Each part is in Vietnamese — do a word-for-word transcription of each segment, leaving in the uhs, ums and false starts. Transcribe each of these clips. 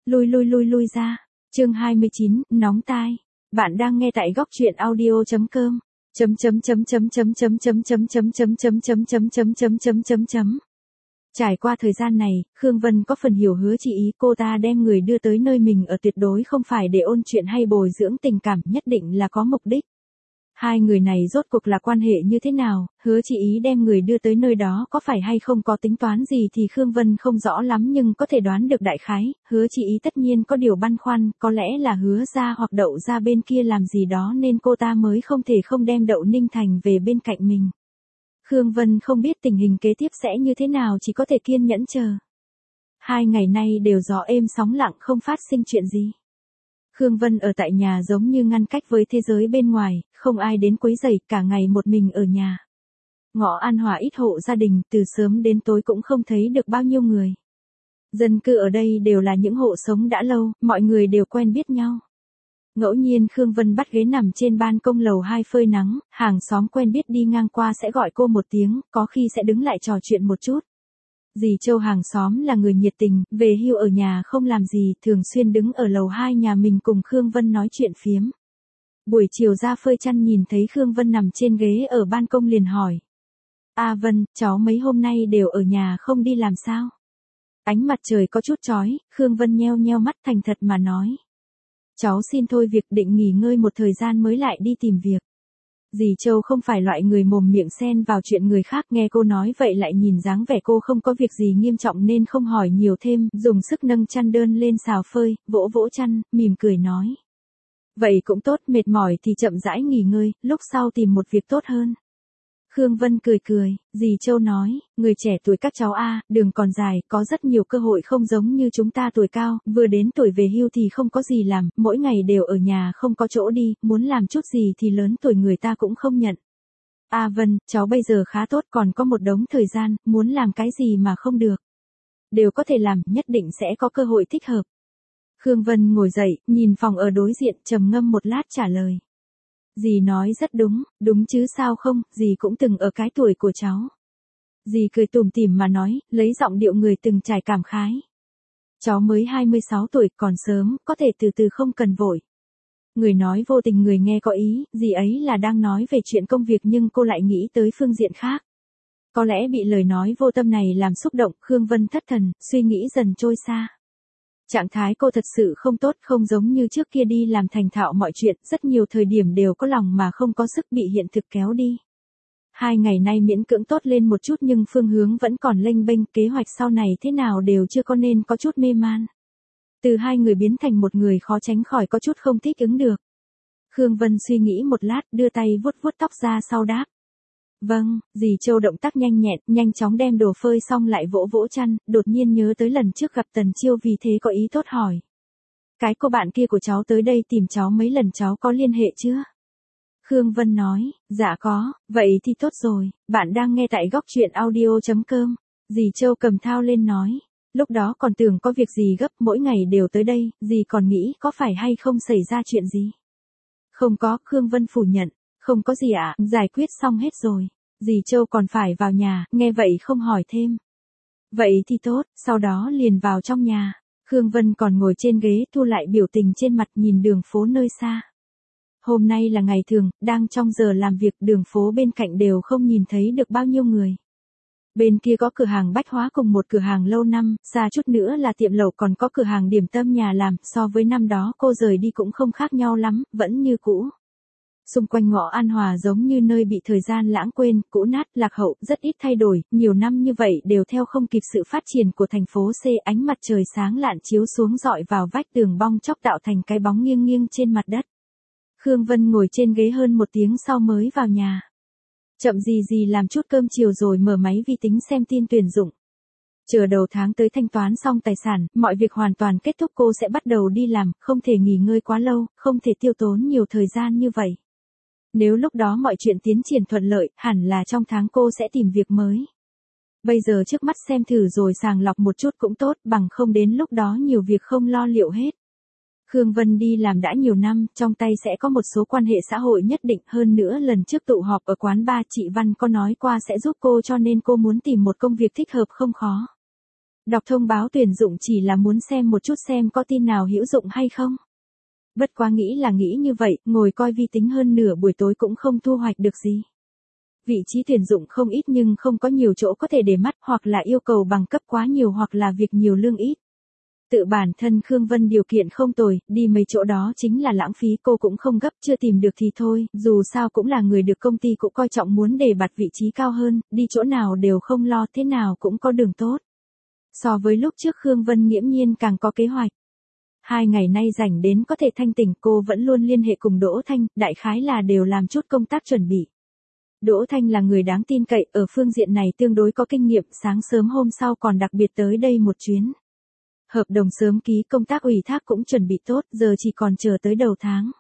Lui lui lui lui ra. Chương hai mươi chín, nóng tai. Bạn đang nghe tại góc truyện audio chấm com. Chấm chấm chấm chấm chấm chấm chấm chấm chấm chấm chấm chấm chấm chấm chấm chấm chấm chấm. Trải qua thời gian này, Khương Vân có phần hiểu Hứa Chi Ý, cô ta đem người đưa tới nơi mình ở tuyệt đối không phải để ôn chuyện hay bồi dưỡng tình cảm, nhất định là có mục đích. Hai người này rốt cuộc là quan hệ như thế nào, Hứa Chi Ý đem người đưa tới nơi đó có phải hay không có tính toán gì thì Khương Vân không rõ lắm nhưng có thể đoán được đại khái, Hứa Chi Ý tất nhiên có điều băn khoăn, có lẽ là Hứa gia hoặc Đậu gia bên kia làm gì đó nên cô ta mới không thể không đem Đậu Ninh Thành về bên cạnh mình. Khương Vân không biết tình hình kế tiếp sẽ như thế nào, chỉ có thể kiên nhẫn chờ. Hai ngày nay đều gió êm sóng lặng, không phát sinh chuyện gì. Khương Vân ở tại nhà giống như ngăn cách với thế giới bên ngoài, không ai đến quấy rầy, cả ngày một mình ở nhà. Ngõ An Hòa ít hộ gia đình, từ sớm đến tối cũng không thấy được bao nhiêu người. Dân cư ở đây đều là những hộ sống đã lâu, mọi người đều quen biết nhau. Ngẫu nhiên Khương Vân bắt ghế nằm trên ban công lầu hai phơi nắng, hàng xóm quen biết đi ngang qua sẽ gọi cô một tiếng, có khi sẽ đứng lại trò chuyện một chút. Dì Châu hàng xóm là người nhiệt tình, về hưu ở nhà không làm gì, thường xuyên đứng ở lầu hai nhà mình cùng Khương Vân nói chuyện phiếm. Buổi chiều ra phơi chăn nhìn thấy Khương Vân nằm trên ghế ở ban công liền hỏi. A Vân, cháu mấy hôm nay đều ở nhà không đi làm sao? Ánh mặt trời có chút chói, Khương Vân nheo nheo mắt thành thật mà nói. Cháu xin thôi việc, định nghỉ ngơi một thời gian mới lại đi tìm việc. Dì Châu không phải loại người mồm miệng xen vào chuyện người khác, nghe cô nói vậy lại nhìn dáng vẻ cô không có việc gì nghiêm trọng nên không hỏi nhiều thêm, dùng sức nâng chăn đơn lên xào phơi, vỗ vỗ chăn, mỉm cười nói. Vậy cũng tốt, mệt mỏi thì chậm rãi nghỉ ngơi, lúc sau tìm một việc tốt hơn. Khương Vân cười cười, dì Châu nói, người trẻ tuổi các cháu a, đường còn dài, có rất nhiều cơ hội không giống như chúng ta tuổi cao, vừa đến tuổi về hưu thì không có gì làm, mỗi ngày đều ở nhà không có chỗ đi, muốn làm chút gì thì lớn tuổi người ta cũng không nhận. A Vân, cháu bây giờ khá tốt, còn có một đống thời gian, muốn làm cái gì mà không được. Đều có thể làm, nhất định sẽ có cơ hội thích hợp. Khương Vân ngồi dậy, nhìn phòng ở đối diện, trầm ngâm một lát trả lời. Dì nói rất đúng, đúng chứ sao không, dì cũng từng ở cái tuổi của cháu. Dì cười tủm tỉm mà nói, lấy giọng điệu người từng trải cảm khái. Cháu mới hai mươi sáu tuổi, còn sớm, có thể từ từ không cần vội. Người nói vô tình người nghe có ý, dì ấy là đang nói về chuyện công việc nhưng cô lại nghĩ tới phương diện khác. Có lẽ bị lời nói vô tâm này làm xúc động, Khương Vân thất thần, suy nghĩ dần trôi xa. Trạng thái cô thật sự không tốt, không giống như trước kia đi làm thành thạo mọi chuyện, rất nhiều thời điểm đều có lòng mà không có sức, bị hiện thực kéo đi. Hai ngày nay miễn cưỡng tốt lên một chút nhưng phương hướng vẫn còn lênh bênh, kế hoạch sau này thế nào đều chưa có nên có chút mê man. Từ hai người biến thành một người khó tránh khỏi có chút không thích ứng được. Khương Vân suy nghĩ một lát, đưa tay vuốt vuốt tóc ra sau đáp. Vâng, dì Châu động tác nhanh nhẹn, nhanh chóng đem đồ phơi xong lại vỗ vỗ chăn, đột nhiên nhớ tới lần trước gặp Tần Chiêu vì thế có ý tốt hỏi. Cái cô bạn kia của cháu tới đây tìm cháu mấy lần, cháu có liên hệ chưa? Khương Vân nói, dạ có, vậy thì tốt rồi, bạn đang nghe tại góc truyện audio chấm com. Dì Châu cầm thao lên nói, lúc đó còn tưởng có việc gì gấp, mỗi ngày đều tới đây, dì còn nghĩ có phải hay không xảy ra chuyện gì. Không có, Khương Vân phủ nhận. Không có gì ạ, à, giải quyết xong hết rồi. Dì Châu còn phải vào nhà, nghe vậy không hỏi thêm. Vậy thì tốt, sau đó liền vào trong nhà. Khương Vân còn ngồi trên ghế thu lại biểu tình trên mặt nhìn đường phố nơi xa. Hôm nay là ngày thường, đang trong giờ làm việc, đường phố bên cạnh đều không nhìn thấy được bao nhiêu người. Bên kia có cửa hàng bách hóa cùng một cửa hàng lâu năm, xa chút nữa là tiệm lẩu, còn có cửa hàng điểm tâm nhà làm, so với năm đó cô rời đi cũng không khác nhau lắm, vẫn như cũ. Xung quanh ngõ An Hòa giống như nơi bị thời gian lãng quên, cũ nát, lạc hậu, rất ít thay đổi, nhiều năm như vậy đều theo không kịp sự phát triển của thành phố C, ánh mặt trời sáng lạn chiếu xuống dọi vào vách tường bong chóc tạo thành cái bóng nghiêng nghiêng trên mặt đất. Khương Vân ngồi trên ghế hơn một tiếng sau mới vào nhà. Chậm gì gì làm chút cơm chiều rồi mở máy vi tính xem tin tuyển dụng. Chờ đầu tháng tới thanh toán xong tài sản, mọi việc hoàn toàn kết thúc cô sẽ bắt đầu đi làm, không thể nghỉ ngơi quá lâu, không thể tiêu tốn nhiều thời gian như vậy. Nếu lúc đó mọi chuyện tiến triển thuận lợi, hẳn là trong tháng cô sẽ tìm việc mới. Bây giờ trước mắt xem thử rồi sàng lọc một chút cũng tốt, bằng không đến lúc đó nhiều việc không lo liệu hết. Khương Vân đi làm đã nhiều năm, trong tay sẽ có một số quan hệ xã hội nhất định, hơn nữa lần trước tụ họp ở quán bar chị Văn có nói qua sẽ giúp cô cho nên cô muốn tìm một công việc thích hợp không khó. Đọc thông báo tuyển dụng chỉ là muốn xem một chút xem có tin nào hữu dụng hay không. Bất quá nghĩ là nghĩ như vậy, ngồi coi vi tính hơn nửa buổi tối cũng không thu hoạch được gì. Vị trí tuyển dụng không ít nhưng không có nhiều chỗ có thể để mắt, hoặc là yêu cầu bằng cấp quá nhiều hoặc là việc nhiều lương ít. Tự bản thân Khương Vân điều kiện không tồi, đi mấy chỗ đó chính là lãng phí, cô cũng không gấp, chưa tìm được thì thôi, dù sao cũng là người được công ty cũng coi trọng, muốn đề bạt vị trí cao hơn, đi chỗ nào đều không lo, thế nào cũng có đường tốt. So với lúc trước Khương Vân nghiễm nhiên càng có kế hoạch. Hai ngày nay rảnh đến có thể thanh tỉnh, cô vẫn luôn liên hệ cùng Đỗ Thanh, đại khái là đều làm chút công tác chuẩn bị. Đỗ Thanh là người đáng tin cậy, ở phương diện này tương đối có kinh nghiệm, sáng sớm hôm sau còn đặc biệt tới đây một chuyến. Hợp đồng sớm ký, công tác ủy thác cũng chuẩn bị tốt, giờ chỉ còn chờ tới đầu tháng.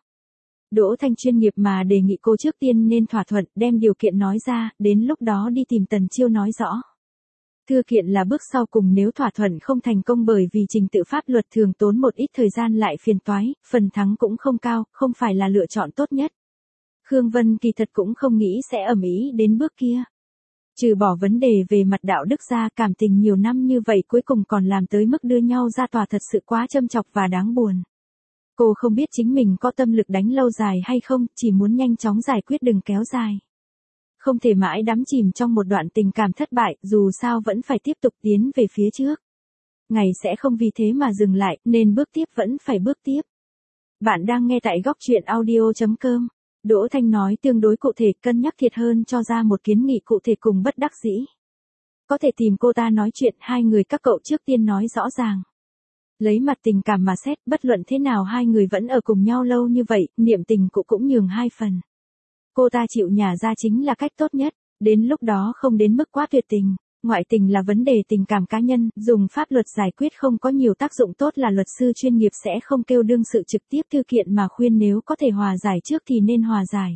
Đỗ Thanh chuyên nghiệp mà đề nghị cô trước tiên nên thỏa thuận, đem điều kiện nói ra, đến lúc đó đi tìm Tần Chiêu nói rõ. Thư kiện là bước sau cùng, nếu thỏa thuận không thành công bởi vì trình tự pháp luật thường tốn một ít thời gian lại phiền toái, phần thắng cũng không cao, không phải là lựa chọn tốt nhất. Khương Vân kỳ thật cũng không nghĩ sẽ ầm ĩ đến bước kia. Trừ bỏ vấn đề về mặt đạo đức ra, cảm tình nhiều năm như vậy cuối cùng còn làm tới mức đưa nhau ra tòa thật sự quá châm chọc và đáng buồn. Cô không biết chính mình có tâm lực đánh lâu dài hay không, chỉ muốn nhanh chóng giải quyết đừng kéo dài. Không thể mãi đắm chìm trong một đoạn tình cảm thất bại, dù sao vẫn phải tiếp tục tiến về phía trước. Ngày sẽ không vì thế mà dừng lại, nên bước tiếp vẫn phải bước tiếp. Bạn đang nghe tại góc truyện audio chấm com. Đỗ Thanh nói tương đối cụ thể, cân nhắc thiệt hơn cho ra một kiến nghị cụ thể cùng bất đắc dĩ. Có thể tìm cô ta nói chuyện, hai người các cậu trước tiên nói rõ ràng. Lấy mặt tình cảm mà xét, bất luận thế nào hai người vẫn ở cùng nhau lâu như vậy, niệm tình cụ cũng nhường hai phần. Cô ta chịu nhả ra chính là cách tốt nhất, đến lúc đó không đến mức quá tuyệt tình. Ngoại tình là vấn đề tình cảm cá nhân, dùng pháp luật giải quyết không có nhiều tác dụng, tốt là luật sư chuyên nghiệp sẽ không kêu đương sự trực tiếp thư kiện mà khuyên nếu có thể hòa giải trước thì nên hòa giải.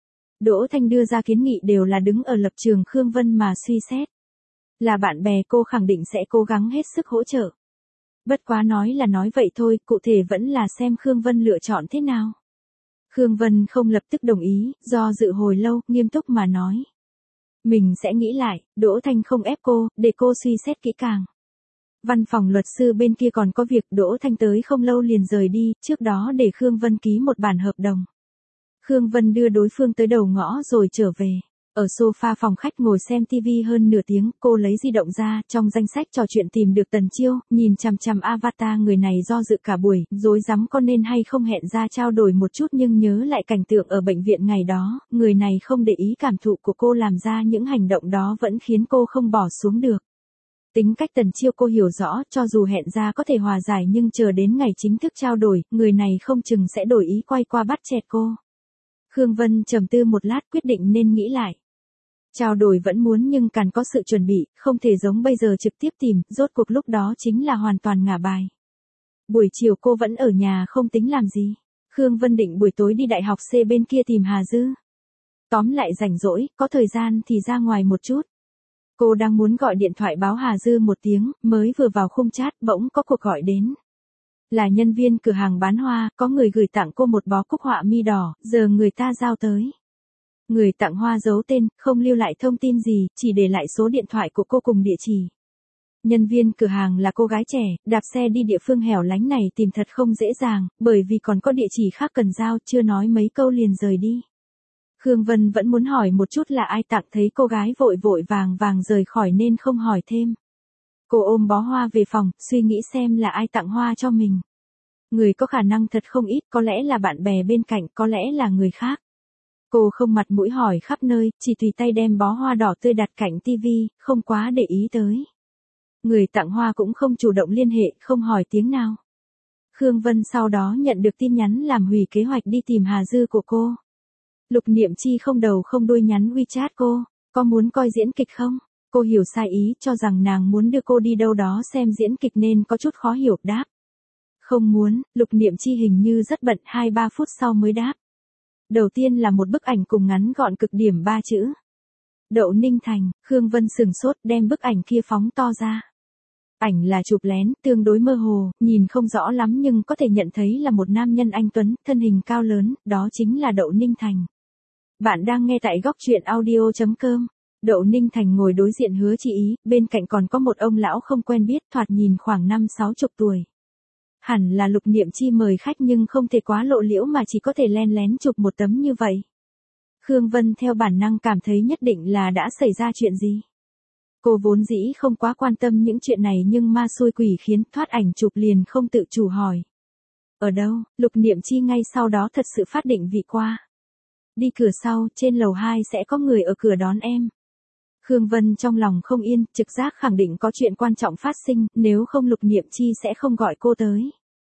Đỗ Thanh đưa ra kiến nghị đều là đứng ở lập trường Khương Vân mà suy xét. Là bạn bè cô khẳng định sẽ cố gắng hết sức hỗ trợ. Bất quá nói là nói vậy thôi, cụ thể vẫn là xem Khương Vân lựa chọn thế nào. Khương Vân không lập tức đồng ý, do dự hồi lâu, nghiêm túc mà nói. Mình sẽ nghĩ lại, Đỗ Thanh không ép cô, để cô suy xét kỹ càng. Văn phòng luật sư bên kia còn có việc, Đỗ Thanh tới không lâu liền rời đi, trước đó để Khương Vân ký một bản hợp đồng. Khương Vân đưa đối phương tới đầu ngõ rồi trở về. Ở sofa phòng khách ngồi xem tivi hơn nửa tiếng, cô lấy di động ra, trong danh sách trò chuyện tìm được Tần Chiêu, nhìn chằm chằm avatar người này do dự cả buổi, rối rắm có nên hay không hẹn ra trao đổi một chút, nhưng nhớ lại cảnh tượng ở bệnh viện ngày đó, người này không để ý cảm thụ của cô làm ra những hành động đó vẫn khiến cô không bỏ xuống được. Tính cách Tần Chiêu cô hiểu rõ, cho dù hẹn ra có thể hòa giải nhưng chờ đến ngày chính thức trao đổi, người này không chừng sẽ đổi ý quay qua bắt chẹt cô. Khương Vân trầm tư một lát quyết định nên nghĩ lại. Trao đổi vẫn muốn nhưng cần có sự chuẩn bị, không thể giống bây giờ trực tiếp tìm, rốt cuộc lúc đó chính là hoàn toàn ngả bài. Buổi chiều cô vẫn ở nhà không tính làm gì. Khương Vân định buổi tối đi đại học C bên kia tìm Hà Dư. Tóm lại rảnh rỗi, có thời gian thì ra ngoài một chút. Cô đang muốn gọi điện thoại báo Hà Dư một tiếng, mới vừa vào khung chat bỗng có cuộc gọi đến. Là nhân viên cửa hàng bán hoa, có người gửi tặng cô một bó cúc họa mi đỏ, giờ người ta giao tới. Người tặng hoa giấu tên, không lưu lại thông tin gì, chỉ để lại số điện thoại của cô cùng địa chỉ. Nhân viên cửa hàng là cô gái trẻ, đạp xe đi địa phương hẻo lánh này tìm thật không dễ dàng, bởi vì còn có địa chỉ khác cần giao, chưa nói mấy câu liền rời đi. Khương Vân vẫn muốn hỏi một chút là ai tặng, thấy cô gái vội vội vàng vàng rời khỏi nên không hỏi thêm. Cô ôm bó hoa về phòng, suy nghĩ xem là ai tặng hoa cho mình. Người có khả năng thật không ít, có lẽ là bạn bè bên cạnh, có lẽ là người khác. Cô không mặt mũi hỏi khắp nơi, chỉ tùy tay đem bó hoa đỏ tươi đặt cạnh tivi, không quá để ý tới. Người tặng hoa cũng không chủ động liên hệ, không hỏi tiếng nào. Khương Vân sau đó nhận được tin nhắn làm hủy kế hoạch đi tìm Hà Dư của cô. Lục Niệm Chi không đầu không đuôi nhắn WeChat cô, có muốn coi diễn kịch không? Cô hiểu sai ý, cho rằng nàng muốn đưa cô đi đâu đó xem diễn kịch nên có chút khó hiểu, đáp. Không muốn, Lục Niệm Chi hình như rất bận, hai ba phút sau mới đáp. Đầu tiên là một bức ảnh cùng ngắn gọn cực điểm ba chữ. Đậu Ninh Thành, Khương Vân sửng sốt đem bức ảnh kia phóng to ra. Ảnh là chụp lén, tương đối mơ hồ, nhìn không rõ lắm nhưng có thể nhận thấy là một nam nhân anh tuấn, thân hình cao lớn, đó chính là Đậu Ninh Thành. Bạn đang nghe tại góc truyện audio chấm com. Đậu Ninh Thành ngồi đối diện Hứa Chi Ý, bên cạnh còn có một ông lão không quen biết, thoạt nhìn khoảng năm sáu chục tuổi. Hẳn là Lục Niệm Chi mời khách nhưng không thể quá lộ liễu mà chỉ có thể len lén chụp một tấm như vậy. Khương Vân theo bản năng cảm thấy nhất định là đã xảy ra chuyện gì. Cô vốn dĩ không quá quan tâm những chuyện này nhưng ma xui quỷ khiến, thoát ảnh chụp liền không tự chủ hỏi. Ở đâu? Lục Niệm Chi ngay sau đó thật sự phát định vị qua. Đi cửa sau, trên lầu hai sẽ có người ở cửa đón em. Khương Vân trong lòng không yên, trực giác khẳng định có chuyện quan trọng phát sinh, nếu không Lục Niệm Chi sẽ không gọi cô tới.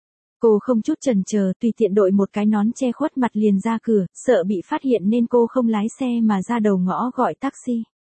Cô không chút chần chờ, tùy tiện đội một cái nón che khuất mặt liền ra cửa, sợ bị phát hiện nên cô không lái xe mà ra đầu ngõ gọi taxi.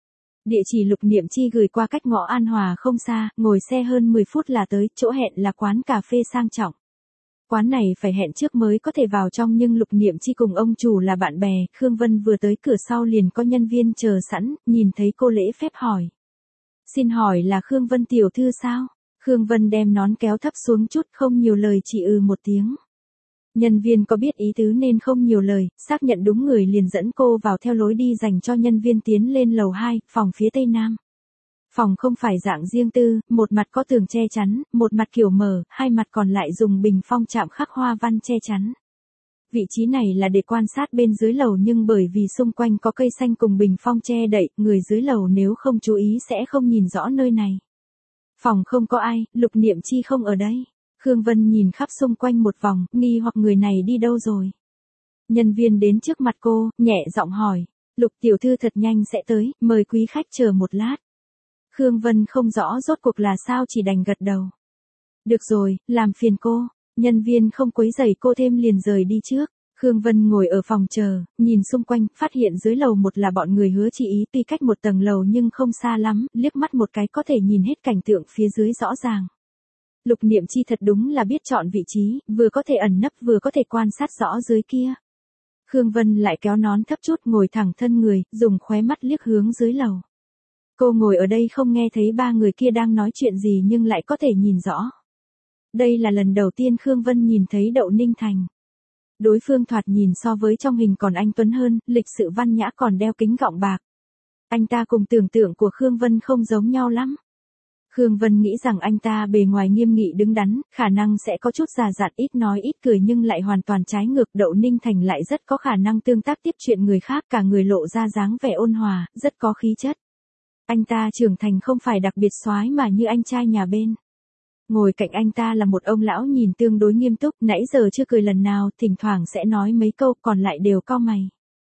Địa chỉ Lục Niệm Chi gửi qua cách ngõ An Hòa không xa, ngồi xe hơn mười phút là tới, chỗ hẹn là quán cà phê sang trọng. Quán này phải hẹn trước mới có thể vào trong nhưng Lục Niệm Chi cùng ông chủ là bạn bè, Khương Vân vừa tới cửa sau liền có nhân viên chờ sẵn, nhìn thấy cô lễ phép hỏi. Xin hỏi là Khương Vân tiểu thư sao? Khương Vân đem nón kéo thấp xuống chút, không nhiều lời, chỉ ừ một tiếng. Nhân viên có biết ý tứ nên không nhiều lời, xác nhận đúng người liền dẫn cô vào theo lối đi dành cho nhân viên tiến lên lầu hai, phòng phía tây nam. Phòng không phải dạng riêng tư, một mặt có tường che chắn, một mặt kiểu mở, hai mặt còn lại dùng bình phong chạm khắc hoa văn che chắn. Vị trí này là để quan sát bên dưới lầu nhưng bởi vì xung quanh có cây xanh cùng bình phong che đậy, người dưới lầu nếu không chú ý sẽ không nhìn rõ nơi này. Phòng không có ai, Lục Niệm Chi không ở đây. Khương Vân nhìn khắp xung quanh một vòng, nghi hoặc người này đi đâu rồi. Nhân viên đến trước mặt cô, nhẹ giọng hỏi, Lục tiểu thư thật nhanh sẽ tới, mời quý khách chờ một lát. Khương Vân không rõ rốt cuộc là sao chỉ đành gật đầu. Được rồi, làm phiền cô. Nhân viên không quấy rầy cô thêm liền rời đi trước. Khương Vân ngồi ở phòng chờ, nhìn xung quanh, phát hiện dưới lầu một là bọn người Hứa Chi Ý, tuy cách một tầng lầu nhưng không xa lắm, liếc mắt một cái có thể nhìn hết cảnh tượng phía dưới rõ ràng. Lục Niệm Chi thật đúng là biết chọn vị trí, vừa có thể ẩn nấp vừa có thể quan sát rõ dưới kia. Khương Vân lại kéo nón thấp chút, ngồi thẳng thân người, dùng khóe mắt liếc hướng dưới lầu. Cô ngồi ở đây không nghe thấy ba người kia đang nói chuyện gì nhưng lại có thể nhìn rõ. Đây là lần đầu tiên Khương Vân nhìn thấy Đậu Ninh Thành. Đối phương thoạt nhìn so với trong hình còn anh tuấn hơn, lịch sự văn nhã còn đeo kính gọng bạc. Anh ta cùng tưởng tượng của Khương Vân không giống nhau lắm. Khương Vân nghĩ rằng anh ta bề ngoài nghiêm nghị đứng đắn, khả năng sẽ có chút già dặn, ít nói ít cười nhưng lại hoàn toàn trái ngược. Đậu Ninh Thành lại rất có khả năng tương tác tiếp chuyện người khác, cả người lộ ra dáng vẻ ôn hòa, rất có khí chất. Anh ta trưởng thành không phải đặc biệt soái mà như anh trai nhà bên. Ngồi cạnh anh ta là một ông lão nhìn tương đối nghiêm túc, nãy giờ chưa cười lần nào, thỉnh thoảng sẽ nói mấy câu, còn lại đều cau mày.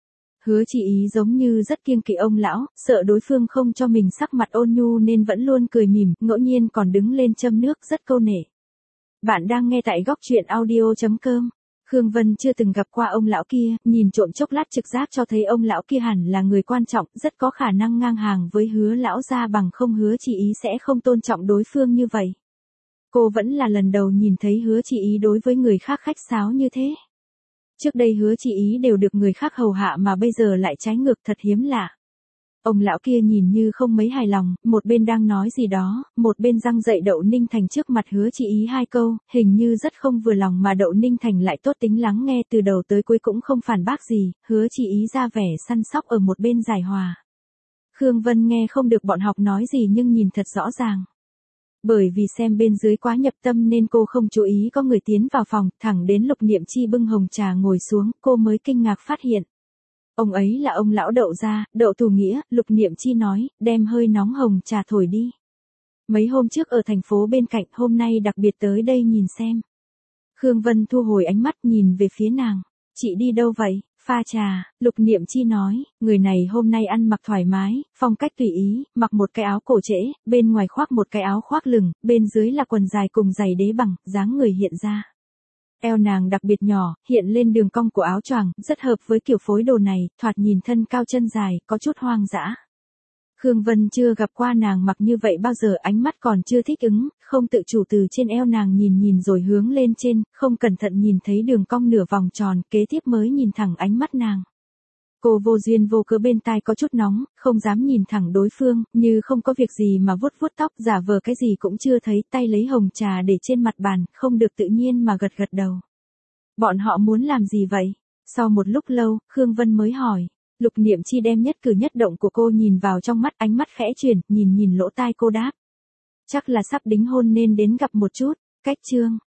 Hứa Chi Ý giống như rất kiêng kỵ ông lão, sợ đối phương không cho mình sắc mặt ôn nhu nên vẫn luôn cười mỉm, ngẫu nhiên còn đứng lên châm nước, rất câu nể. Bạn đang nghe tại góc truyện audio chấm com. Khương Vân chưa từng gặp qua ông lão kia, nhìn trộm chốc lát trực giác cho thấy ông lão kia hẳn là người quan trọng, rất có khả năng ngang hàng với Hứa lão gia, bằng không Hứa Chi Ý sẽ không tôn trọng đối phương như vậy. Cô vẫn là lần đầu nhìn thấy Hứa Chi Ý đối với người khác khách sáo như thế. Trước đây Hứa Chi Ý đều được người khác hầu hạ mà bây giờ lại trái ngược, thật hiếm lạ. Ông lão kia nhìn như không mấy hài lòng, một bên đang nói gì đó, một bên răng dậy Đậu Ninh Thành trước mặt Hứa Chi Ý hai câu, hình như rất không vừa lòng mà Đậu Ninh Thành lại tốt tính lắng nghe từ đầu tới cuối cũng không phản bác gì, Hứa Chi Ý ra vẻ săn sóc ở một bên giải hòa. Khương Vân nghe không được bọn học nói gì nhưng nhìn thật rõ ràng. Bởi vì xem bên dưới quá nhập tâm nên cô không chú ý có người tiến vào phòng, thẳng đến Lục Niệm Chi bưng hồng trà ngồi xuống, cô mới kinh ngạc phát hiện. Ông ấy là ông lão Đậu gia, Đậu Thủ Nghĩa. Lục Niệm Chi nói, đem hơi nóng hồng trà thổi đi. Mấy hôm trước ở thành phố bên cạnh, hôm nay đặc biệt tới đây nhìn xem. Khương Vân thu hồi ánh mắt nhìn về phía nàng. Chị đi đâu vậy? Pha trà. Lục Niệm Chi nói, người này hôm nay ăn mặc thoải mái, phong cách tùy ý, mặc một cái áo cổ trễ, bên ngoài khoác một cái áo khoác lửng, bên dưới là quần dài cùng giày đế bằng, dáng người hiện ra. Eo nàng đặc biệt nhỏ, hiện lên đường cong của áo choàng, rất hợp với kiểu phối đồ này, thoạt nhìn thân cao chân dài, có chút hoang dã. Khương Vân chưa gặp qua nàng mặc như vậy bao giờ, ánh mắt còn chưa thích ứng, không tự chủ từ trên eo nàng nhìn nhìn rồi hướng lên trên, không cẩn thận nhìn thấy đường cong nửa vòng tròn, kế tiếp mới nhìn thẳng ánh mắt nàng. Cô vô duyên vô cớ bên tai có chút nóng, không dám nhìn thẳng đối phương, như không có việc gì mà vuốt vuốt tóc, giả vờ cái gì cũng chưa thấy, tay lấy hồng trà để trên mặt bàn, không được tự nhiên mà gật gật đầu. Bọn họ muốn làm gì vậy? Sau một lúc lâu, Khương Vân mới hỏi. Lục Niệm Chi đem nhất cử nhất động của cô nhìn vào trong mắt, ánh mắt khẽ chuyển, nhìn nhìn lỗ tai cô đáp. Chắc là sắp đính hôn nên đến gặp một chút, cách Trương.